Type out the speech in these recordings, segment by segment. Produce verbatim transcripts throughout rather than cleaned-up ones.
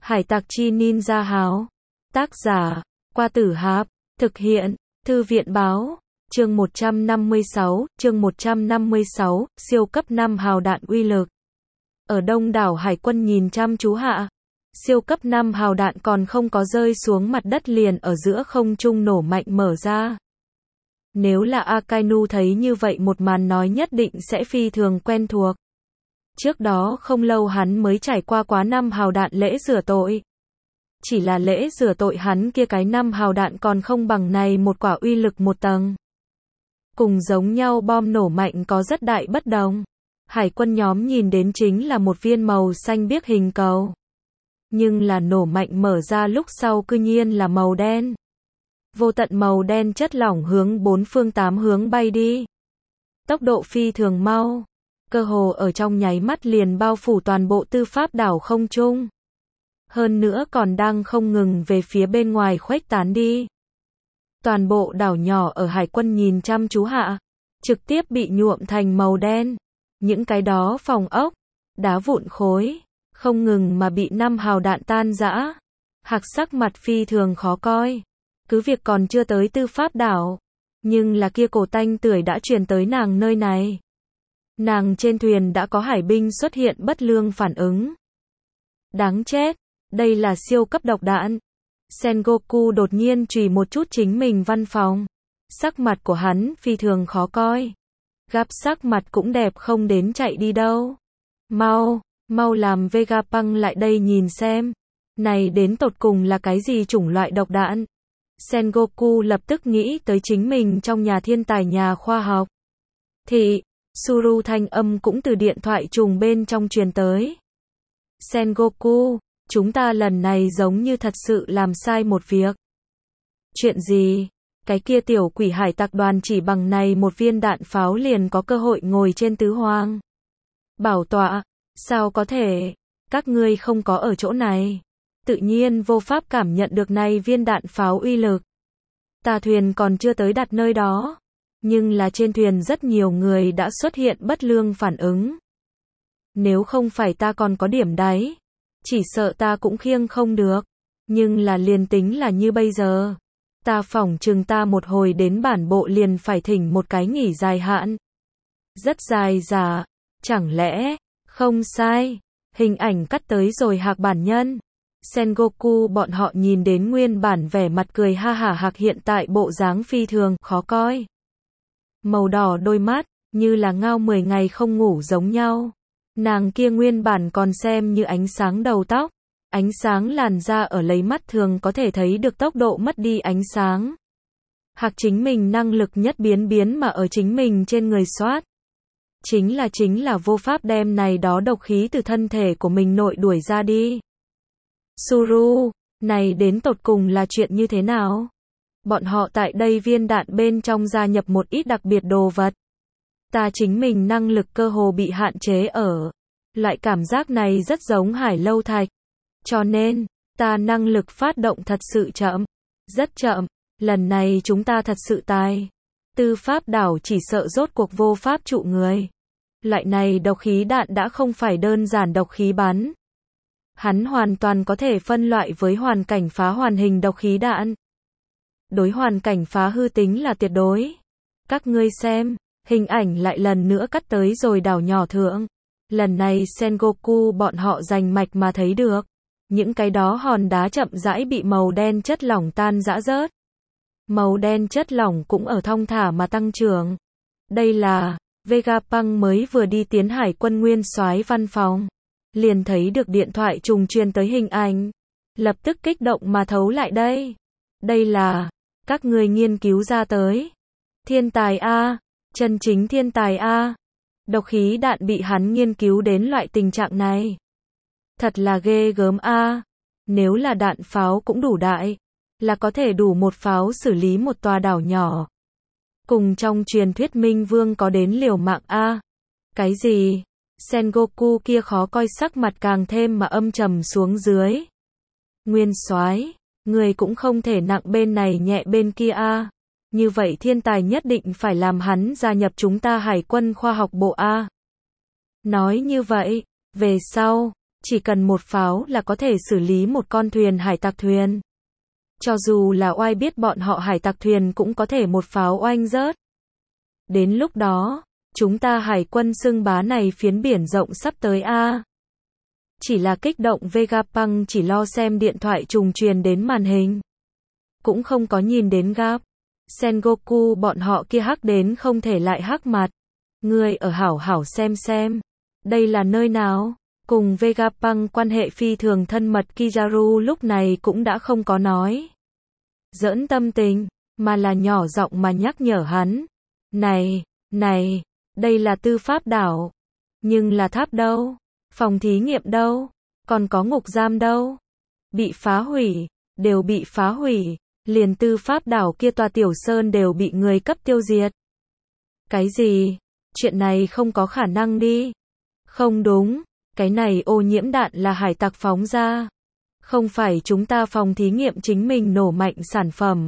Hải tặc chi ninja háo. Tác giả, Qua Tử Hạp. Thực hiện, Thư viện báo. Chương một trăm năm mươi sáu, chương một trăm năm mươi sáu, siêu cấp năm hào đạn uy lực. Ở đông đảo hải quân nhìn chăm chú hạ, siêu cấp năm hào đạn còn không có rơi xuống mặt đất liền ở giữa không trung nổ mạnh mở ra. Nếu là Akainu thấy như vậy một màn nói nhất định sẽ phi thường quen thuộc. Trước đó không lâu hắn mới trải qua quá năm hào đạn lễ rửa tội. Chỉ là lễ rửa tội hắn kia cái năm hào đạn còn không bằng này một quả uy lực một tầng. Cùng giống nhau bom nổ mạnh có rất đại bất đồng. Hải quân nhóm nhìn đến chính là một viên màu xanh biếc hình cầu. Nhưng là nổ mạnh mở ra lúc sau cư nhiên là màu đen. Vô tận màu đen chất lỏng hướng bốn phương tám hướng bay đi. Tốc độ phi thường mau. Cơ hồ ở trong nháy mắt liền bao phủ toàn bộ tư pháp đảo không trung. Hơn nữa còn đang không ngừng về phía bên ngoài khuếch tán đi. Toàn bộ đảo nhỏ ở hải quân nhìn chăm chú hạ, trực tiếp bị nhuộm thành màu đen. Những cái đó phòng ốc, đá vụn khối, không ngừng mà bị năm hào đạn tan rã. Hạc sắc mặt phi thường khó coi. Cứ việc còn chưa tới tư pháp đảo, nhưng là kia cổ tanh tưởi đã truyền tới nàng nơi này. Nàng trên thuyền đã có hải binh xuất hiện bất lương phản ứng. Đáng chết, đây là siêu cấp độc đạn. Sengoku đột nhiên chùy một chút chính mình văn phòng. Sắc mặt của hắn phi thường khó coi. Gap sắc mặt cũng đẹp không đến chạy đi đâu. Mau, mau làm Vegapunk lại đây nhìn xem. Này đến tột cùng là cái gì chủng loại độc đạn? Sengoku lập tức nghĩ tới chính mình trong nhà thiên tài nhà khoa học. Thị, Suru thanh âm cũng từ điện thoại trùng bên trong truyền tới. Sengoku, chúng ta lần này giống như thật sự làm sai một việc. Chuyện gì? Cái kia tiểu quỷ hải tặc đoàn chỉ bằng này một viên đạn pháo liền có cơ hội ngồi trên tứ hoang. Bảo tọa, sao có thể? Các ngươi không có ở chỗ này. Tự nhiên vô pháp cảm nhận được này viên đạn pháo uy lực. Tà thuyền còn chưa tới đặt nơi đó. Nhưng là trên thuyền rất nhiều người đã xuất hiện bất lương phản ứng. Nếu không phải ta còn có điểm đáy, chỉ sợ ta cũng khiêng không được. Nhưng là liền tính là như bây giờ. Ta phỏng chừng ta một hồi đến bản bộ liền phải thỉnh một cái nghỉ dài hạn. Rất dài giả. Chẳng lẽ, không sai. Hình ảnh cắt tới rồi Hạc bản nhân. Sengoku bọn họ nhìn đến nguyên bản vẻ mặt cười ha hả Hạc hiện tại bộ dáng phi thường, khó coi. Màu đỏ đôi mắt, như là ngao mười ngày không ngủ giống nhau. Nàng kia nguyên bản còn xem như ánh sáng đầu tóc. Ánh sáng làn da ở lấy mắt thường có thể thấy được tốc độ mất đi ánh sáng. Hạc chính mình năng lực nhất biến biến mà ở chính mình trên người soát. Chính là chính là vô pháp đem này đó độc khí từ thân thể của mình nội đuổi ra đi. Suru, này đến tột cùng là chuyện như thế nào? Bọn họ tại đây viên đạn bên trong gia nhập một ít đặc biệt đồ vật. Ta chính mình năng lực cơ hồ bị hạn chế ở. Loại cảm giác này rất giống hải lâu thạch. Cho nên, ta năng lực phát động thật sự chậm. Rất chậm. Lần này chúng ta thật sự tài. Tư pháp đảo chỉ sợ rốt cuộc vô pháp trụ người. Loại này độc khí đạn đã không phải đơn giản độc khí bắn. Hắn hoàn toàn có thể phân loại với hoàn cảnh phá hoàn hình độc khí đạn. Đối hoàn cảnh phá hư tính là tuyệt đối. Các ngươi xem, hình ảnh lại lần nữa cắt tới rồi đảo nhỏ thượng. Lần này Sengoku bọn họ rành mạch mà thấy được. Những cái đó hòn đá chậm rãi bị màu đen chất lỏng tan rã rớt. Màu đen chất lỏng cũng ở thong thả mà tăng trưởng. Đây là, Vegapunk mới vừa đi tiến hải quân nguyên soái văn phòng. Liền thấy được điện thoại trùng truyền tới hình ảnh. Lập tức kích động mà thấu lại đây. Đây là, các người nghiên cứu ra tới. Thiên tài A, chân chính thiên tài A. Độc khí đạn bị hắn nghiên cứu đến loại tình trạng này. Thật là ghê gớm A. Nếu là đạn pháo cũng đủ đại. Là có thể đủ một pháo xử lý một tòa đảo nhỏ. Cùng trong truyền thuyết Minh Vương có đến liều mạng A. Cái gì? Sengoku kia khó coi sắc mặt càng thêm mà âm trầm xuống dưới. Nguyên soái, người cũng không thể nặng bên này nhẹ bên kia A. Như vậy thiên tài nhất định phải làm hắn gia nhập chúng ta hải quân khoa học bộ A. Nói như vậy, về sau, Chỉ cần một pháo là có thể xử lý một con thuyền hải tặc thuyền. Cho dù là oai biết bọn họ hải tặc thuyền cũng có thể một pháo oanh rớt. Đến lúc đó, chúng ta hải quân xưng bá này phiến biển rộng sắp tới a. Chỉ là kích động Vegapunk chỉ lo xem điện thoại trùng truyền đến màn hình. Cũng không có nhìn đến Gap. Sengoku bọn họ kia hắc đến không thể lại hắc mặt. Ngươi ở hảo hảo xem xem. Đây là nơi nào? Cùng Vegapunk quan hệ phi thường thân mật Kizaru lúc này cũng đã không có nói giỡn tâm tình, mà là nhỏ giọng mà nhắc nhở hắn. Này, này, đây là tư pháp đảo. Nhưng là tháp đâu? Phòng thí nghiệm đâu? Còn có ngục giam đâu? Bị phá hủy, đều bị phá hủy. Liền tư pháp đảo kia tòa tiểu sơn đều bị người cấp tiêu diệt. Cái gì? Chuyện này không có khả năng đi. Không đúng, cái này ô nhiễm đạn là hải tặc phóng ra. Không phải chúng ta phòng thí nghiệm chính mình nổ mạnh sản phẩm.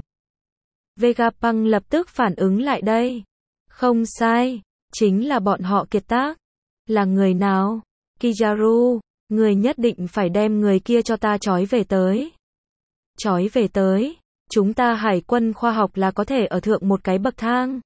Vegapunk lập tức phản ứng lại đây. Không sai, chính là bọn họ kiệt tác. Là người nào? Kizaru, người nhất định phải đem người kia cho ta trói về tới. Trói về tới, chúng ta hải quân khoa học là có thể ở thượng một cái bậc thang.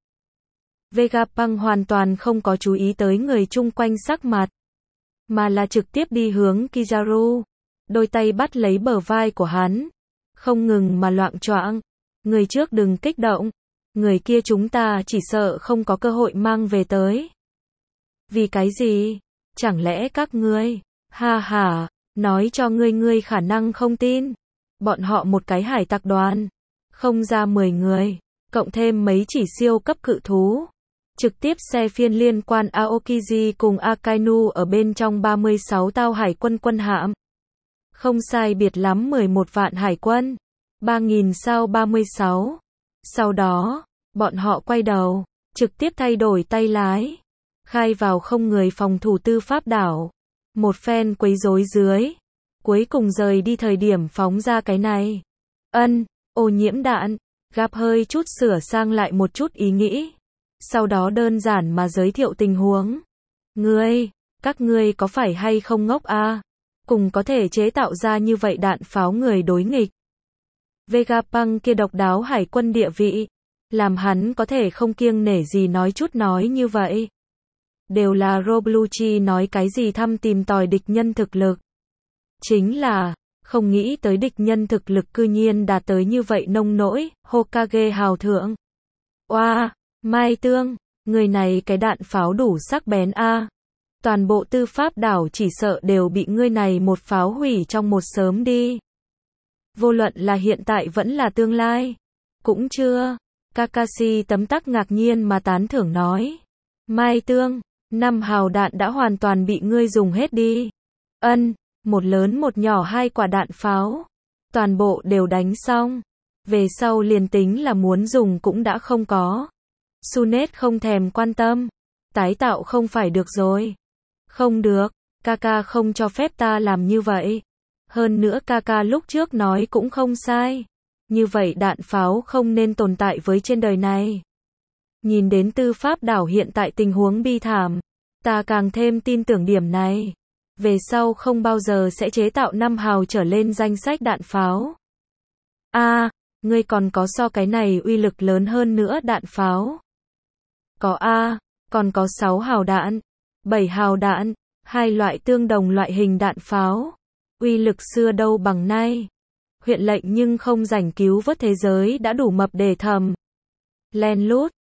Vegapunk hoàn toàn không có chú ý tới người chung quanh sắc mặt, mà là trực tiếp đi hướng Kizaru, đôi tay bắt lấy bờ vai của hắn, không ngừng mà loạng choạng. Người trước đừng kích động, người kia chúng ta chỉ sợ không có cơ hội mang về tới. Vì cái gì? Chẳng lẽ các ngươi, ha ha, nói cho ngươi ngươi khả năng không tin. Bọn họ một cái hải tặc đoàn, không ra mười người, cộng thêm mấy chỉ siêu cấp cự thú. Trực tiếp xe phiên liên quan Aokiji cùng Akainu ở bên trong ba mươi sáu tàu hải quân quân hạm. Không sai biệt lắm mười một vạn hải quân. ba nghìn sao ba mươi sáu. Sau đó, bọn họ quay đầu, trực tiếp thay đổi tay lái. Khai vào không người phòng thủ tư pháp đảo. Một phen quấy rối dưới. Cuối cùng rời đi thời điểm phóng ra cái này. Ân, ô nhiễm đạn. Gap hơi chút sửa sang lại một chút ý nghĩ. Sau đó đơn giản mà giới thiệu tình huống. Ngươi, các ngươi có phải hay không ngốc a? À? Cùng có thể chế tạo ra như vậy đạn pháo người đối nghịch. Vegapunk kia độc đáo hải quân địa vị, làm hắn có thể không kiêng nể gì nói chút nói như vậy. Đều là Robluchi nói cái gì thăm tìm tòi địch nhân thực lực. Chính là, không nghĩ tới địch nhân thực lực cư nhiên đạt tới như vậy nông nỗi, Hokage hào thượng. Oa, wow, Mai Tương, người này cái đạn pháo đủ sắc bén a. À. Toàn bộ tư pháp đảo chỉ sợ đều bị ngươi này một pháo hủy trong một sớm đi. Vô luận là hiện tại vẫn là tương lai. Cũng chưa. Kakashi tấm tắc ngạc nhiên mà tán thưởng nói. Mai Tương, năm hào đạn đã hoàn toàn bị ngươi dùng hết đi. Ân, một lớn một nhỏ hai quả đạn pháo. Toàn bộ đều đánh xong. Về sau liền tính là muốn dùng cũng đã không có. Sunet không thèm quan tâm. Tái tạo không phải được rồi. Không được, Kaka không cho phép ta làm như vậy. Hơn nữa Kaka lúc trước nói cũng không sai. Như vậy đạn pháo không nên tồn tại với trên đời này. Nhìn đến tư pháp đảo hiện tại tình huống bi thảm, ta càng thêm tin tưởng điểm này. Về sau không bao giờ sẽ chế tạo năm hào trở lên danh sách đạn pháo. A, à, ngươi còn có so cái này uy lực lớn hơn nữa đạn pháo. Có A, à, còn có sáu hào đạn, bảy hào đạn, hai loại tương đồng loại hình đạn pháo. Uy lực xưa đâu bằng nay. Huyện lệnh nhưng không rảnh cứu vớt thế giới đã đủ mập để thầm. Len lút,